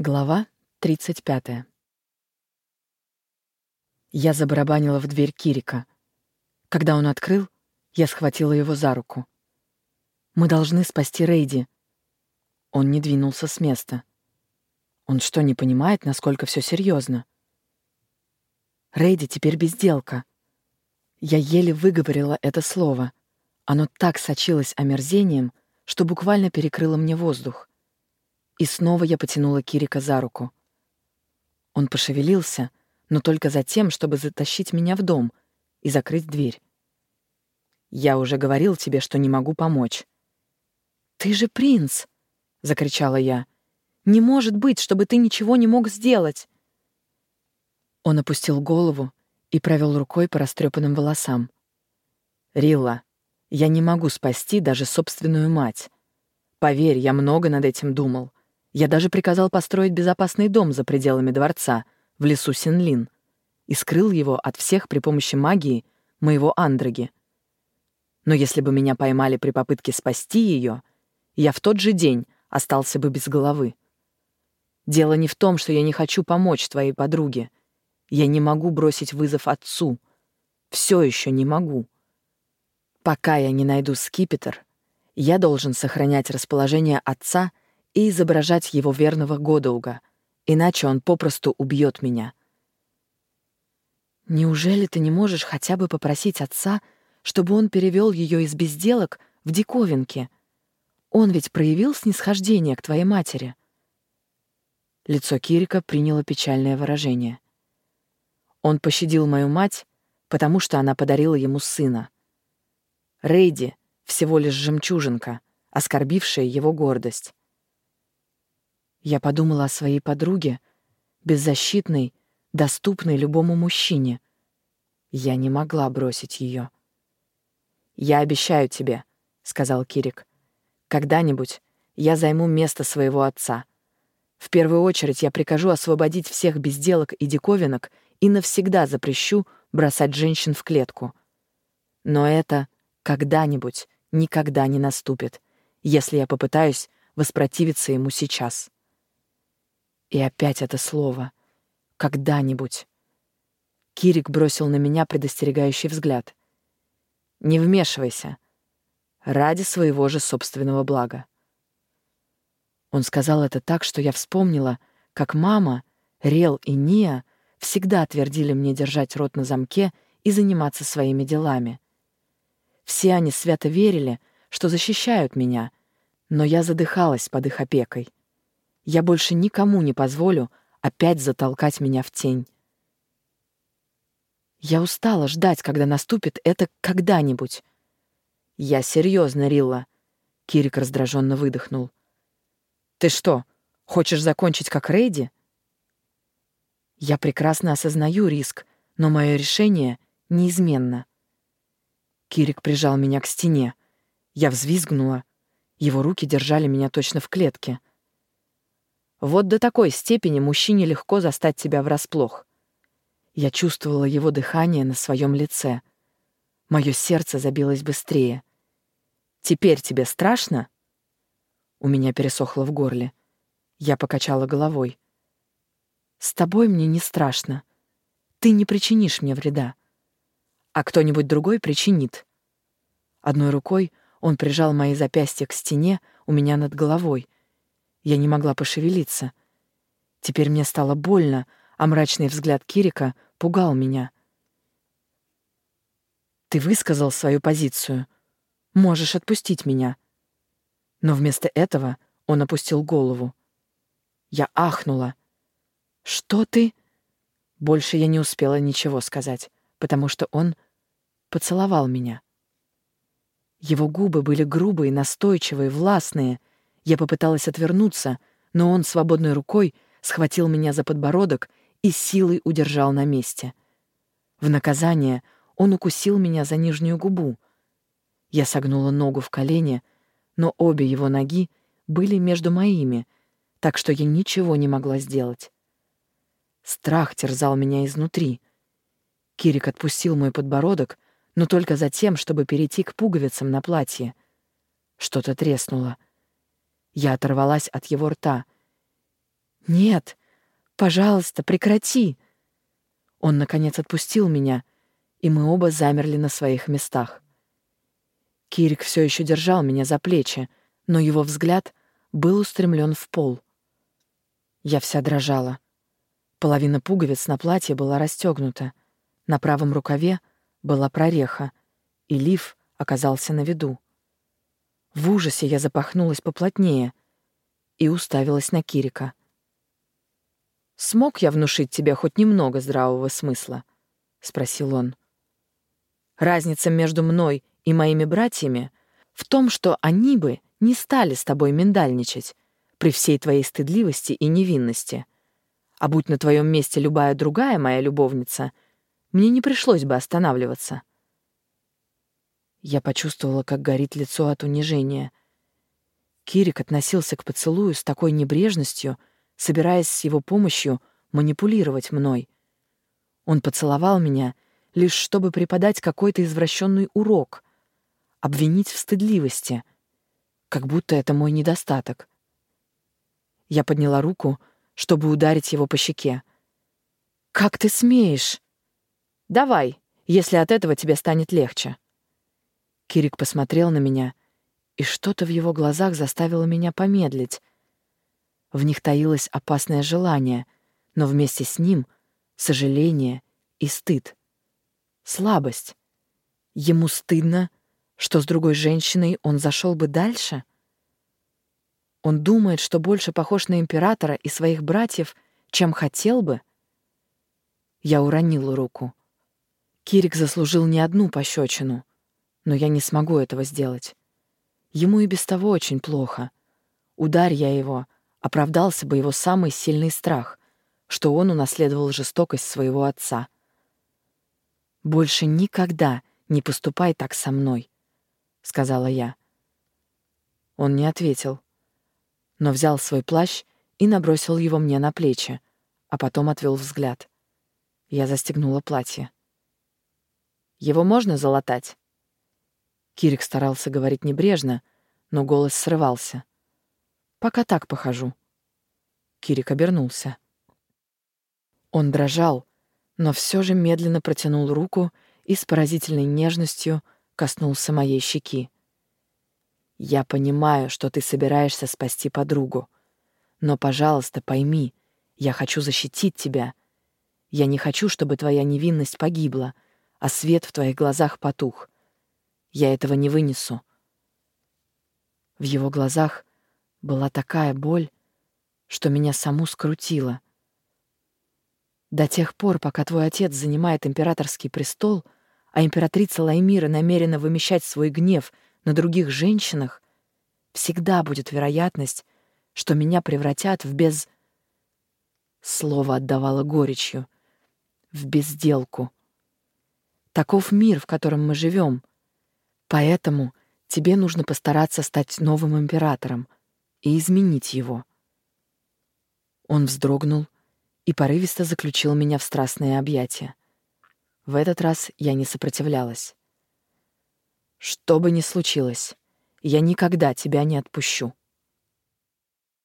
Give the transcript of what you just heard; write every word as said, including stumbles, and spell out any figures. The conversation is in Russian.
Глава тридцать пятая. Я забарабанила в дверь Кирика. Когда он открыл, я схватила его за руку. «Мы должны спасти Рейди». Он не двинулся с места. Он что, не понимает, насколько все серьезно? Рейди теперь безделка. Я еле выговорила это слово. Оно так сочилось омерзением, что буквально перекрыло мне воздух. И снова я потянула Кирика за руку. Он пошевелился, но только за тем, чтобы затащить меня в дом и закрыть дверь. «Я уже говорил тебе, что не могу помочь». «Ты же принц!» — закричала я. «Не может быть, чтобы ты ничего не мог сделать!» Он опустил голову и провел рукой по растрепанным волосам. «Рилла, я не могу спасти даже собственную мать. Поверь, я много над этим думал. Я даже приказал построить безопасный дом за пределами дворца, в лесу Синлин, и скрыл его от всех при помощи магии моего Андроги. Но если бы меня поймали при попытке спасти ее, я в тот же день остался бы без головы. Дело не в том, что я не хочу помочь твоей подруге. Я не могу бросить вызов отцу. Все еще не могу. Пока я не найду скипетр, я должен сохранять расположение отца и изображать его верного Годоуга, иначе он попросту убьет меня. Неужели ты не можешь хотя бы попросить отца, чтобы он перевел ее из безделок в диковинки? Он ведь проявил снисхождение к твоей матери. Лицо Кирика приняло печальное выражение. Он пощадил мою мать, потому что она подарила ему сына. Рейди — всего лишь жемчужинка, оскорбившая его гордость. Я подумала о своей подруге, беззащитной, доступной любому мужчине. Я не могла бросить ее. «Я обещаю тебе», — сказал Кирик, — «когда-нибудь я займу место своего отца. В первую очередь я прикажу освободить всех безделок и диковинок и навсегда запрещу бросать женщин в клетку. Но это когда-нибудь никогда не наступит, если я попытаюсь воспротивиться ему сейчас». И опять это слово «когда-нибудь». Кирик бросил на меня предостерегающий взгляд. «Не вмешивайся. Ради своего же собственного блага». Он сказал это так, что я вспомнила, как мама, Рел и Ния всегда твердили мне держать рот на замке и заниматься своими делами. Все они свято верили, что защищают меня, но я задыхалась под их опекой. Я больше никому не позволю опять затолкать меня в тень. Я устала ждать, когда наступит это когда-нибудь. «Я серьезно, Рилла», — Кирик раздраженно выдохнул. «Ты что, хочешь закончить как Рейди?» Я прекрасно осознаю риск, но мое решение неизменно. Кирик прижал меня к стене. Я взвизгнула. Его руки держали меня точно в клетке. Вот до такой степени мужчине легко застать тебя врасплох. Я чувствовала его дыхание на своем лице. Мое сердце забилось быстрее. «Теперь тебе страшно?» У меня пересохло в горле. Я покачала головой. «С тобой мне не страшно. Ты не причинишь мне вреда. А кто-нибудь другой причинит». Одной рукой он прижал мои запястья к стене у меня над головой. Я не могла пошевелиться. Теперь мне стало больно, а мрачный взгляд Кирика пугал меня. «Ты высказал свою позицию. Можешь отпустить меня». Но вместо этого он опустил голову. Я ахнула. «Что ты?» Больше я не успела ничего сказать, потому что он поцеловал меня. Его губы были грубые, настойчивые, властные. Я попыталась отвернуться, но он свободной рукой схватил меня за подбородок и силой удержал на месте. В наказание он укусил меня за нижнюю губу. Я согнула ногу в колене, но обе его ноги были между моими, так что я ничего не могла сделать. Страх терзал меня изнутри. Кирик отпустил мой подбородок, но только за тем, чтобы перейти к пуговицам на платье. Что-то треснуло. Я оторвалась от его рта. «Нет, пожалуйста, прекрати!» Он, наконец, отпустил меня, и мы оба замерли на своих местах. Кирик все еще держал меня за плечи, но его взгляд был устремлен в пол. Я вся дрожала. Половина пуговиц на платье была расстегнута, на правом рукаве была прореха, и лиф оказался на виду. В ужасе я запахнулась поплотнее и уставилась на Кирика. «Смог я внушить тебе хоть немного здравого смысла?» — спросил он. «Разница между мной и моими братьями в том, что они бы не стали с тобой миндальничать при всей твоей стыдливости и невинности. А будь на твоем месте любая другая моя любовница, мне не пришлось бы останавливаться». Я почувствовала, как горит лицо от унижения. Кирик относился к поцелую с такой небрежностью, собираясь с его помощью манипулировать мной. Он поцеловал меня, лишь чтобы преподать какой-то извращенный урок, обвинить в стыдливости, как будто это мой недостаток. Я подняла руку, чтобы ударить его по щеке. «Как ты смеешь?» «Давай, если от этого тебе станет легче». Кирик посмотрел на меня, и что-то в его глазах заставило меня помедлить. В них таилось опасное желание, но вместе с ним — сожаление и стыд. Слабость. Ему стыдно, что с другой женщиной он зашел бы дальше? Он думает, что больше похож на императора и своих братьев, чем хотел бы? Я уронила руку. Кирик заслужил не одну пощечину, но я не смогу этого сделать. Ему и без того очень плохо. Ударь я его, оправдался бы его самый сильный страх, что он унаследовал жестокость своего отца. «Больше никогда не поступай так со мной», — сказала я. Он не ответил, но взял свой плащ и набросил его мне на плечи, а потом отвел взгляд. Я застегнула платье. «Его можно залатать?» Кирик старался говорить небрежно, но голос срывался. «Пока так похожу». Кирик обернулся. Он дрожал, но все же медленно протянул руку и с поразительной нежностью коснулся моей щеки. «Я понимаю, что ты собираешься спасти подругу, но, пожалуйста, пойми, я хочу защитить тебя. Я не хочу, чтобы твоя невинность погибла, а свет в твоих глазах потух. Я этого не вынесу». В его глазах была такая боль, что меня саму скрутило. До тех пор, пока твой отец занимает императорский престол, а императрица Лаймира намерена вымещать свой гнев на других женщинах, всегда будет вероятность, что меня превратят в без... Слово отдавало горечью. В безделку. Таков мир, в котором мы живем. Поэтому тебе нужно постараться стать новым императором и изменить его. Он вздрогнул и порывисто заключил меня в страстные объятия. В этот раз я не сопротивлялась. «Что бы ни случилось, я никогда тебя не отпущу»,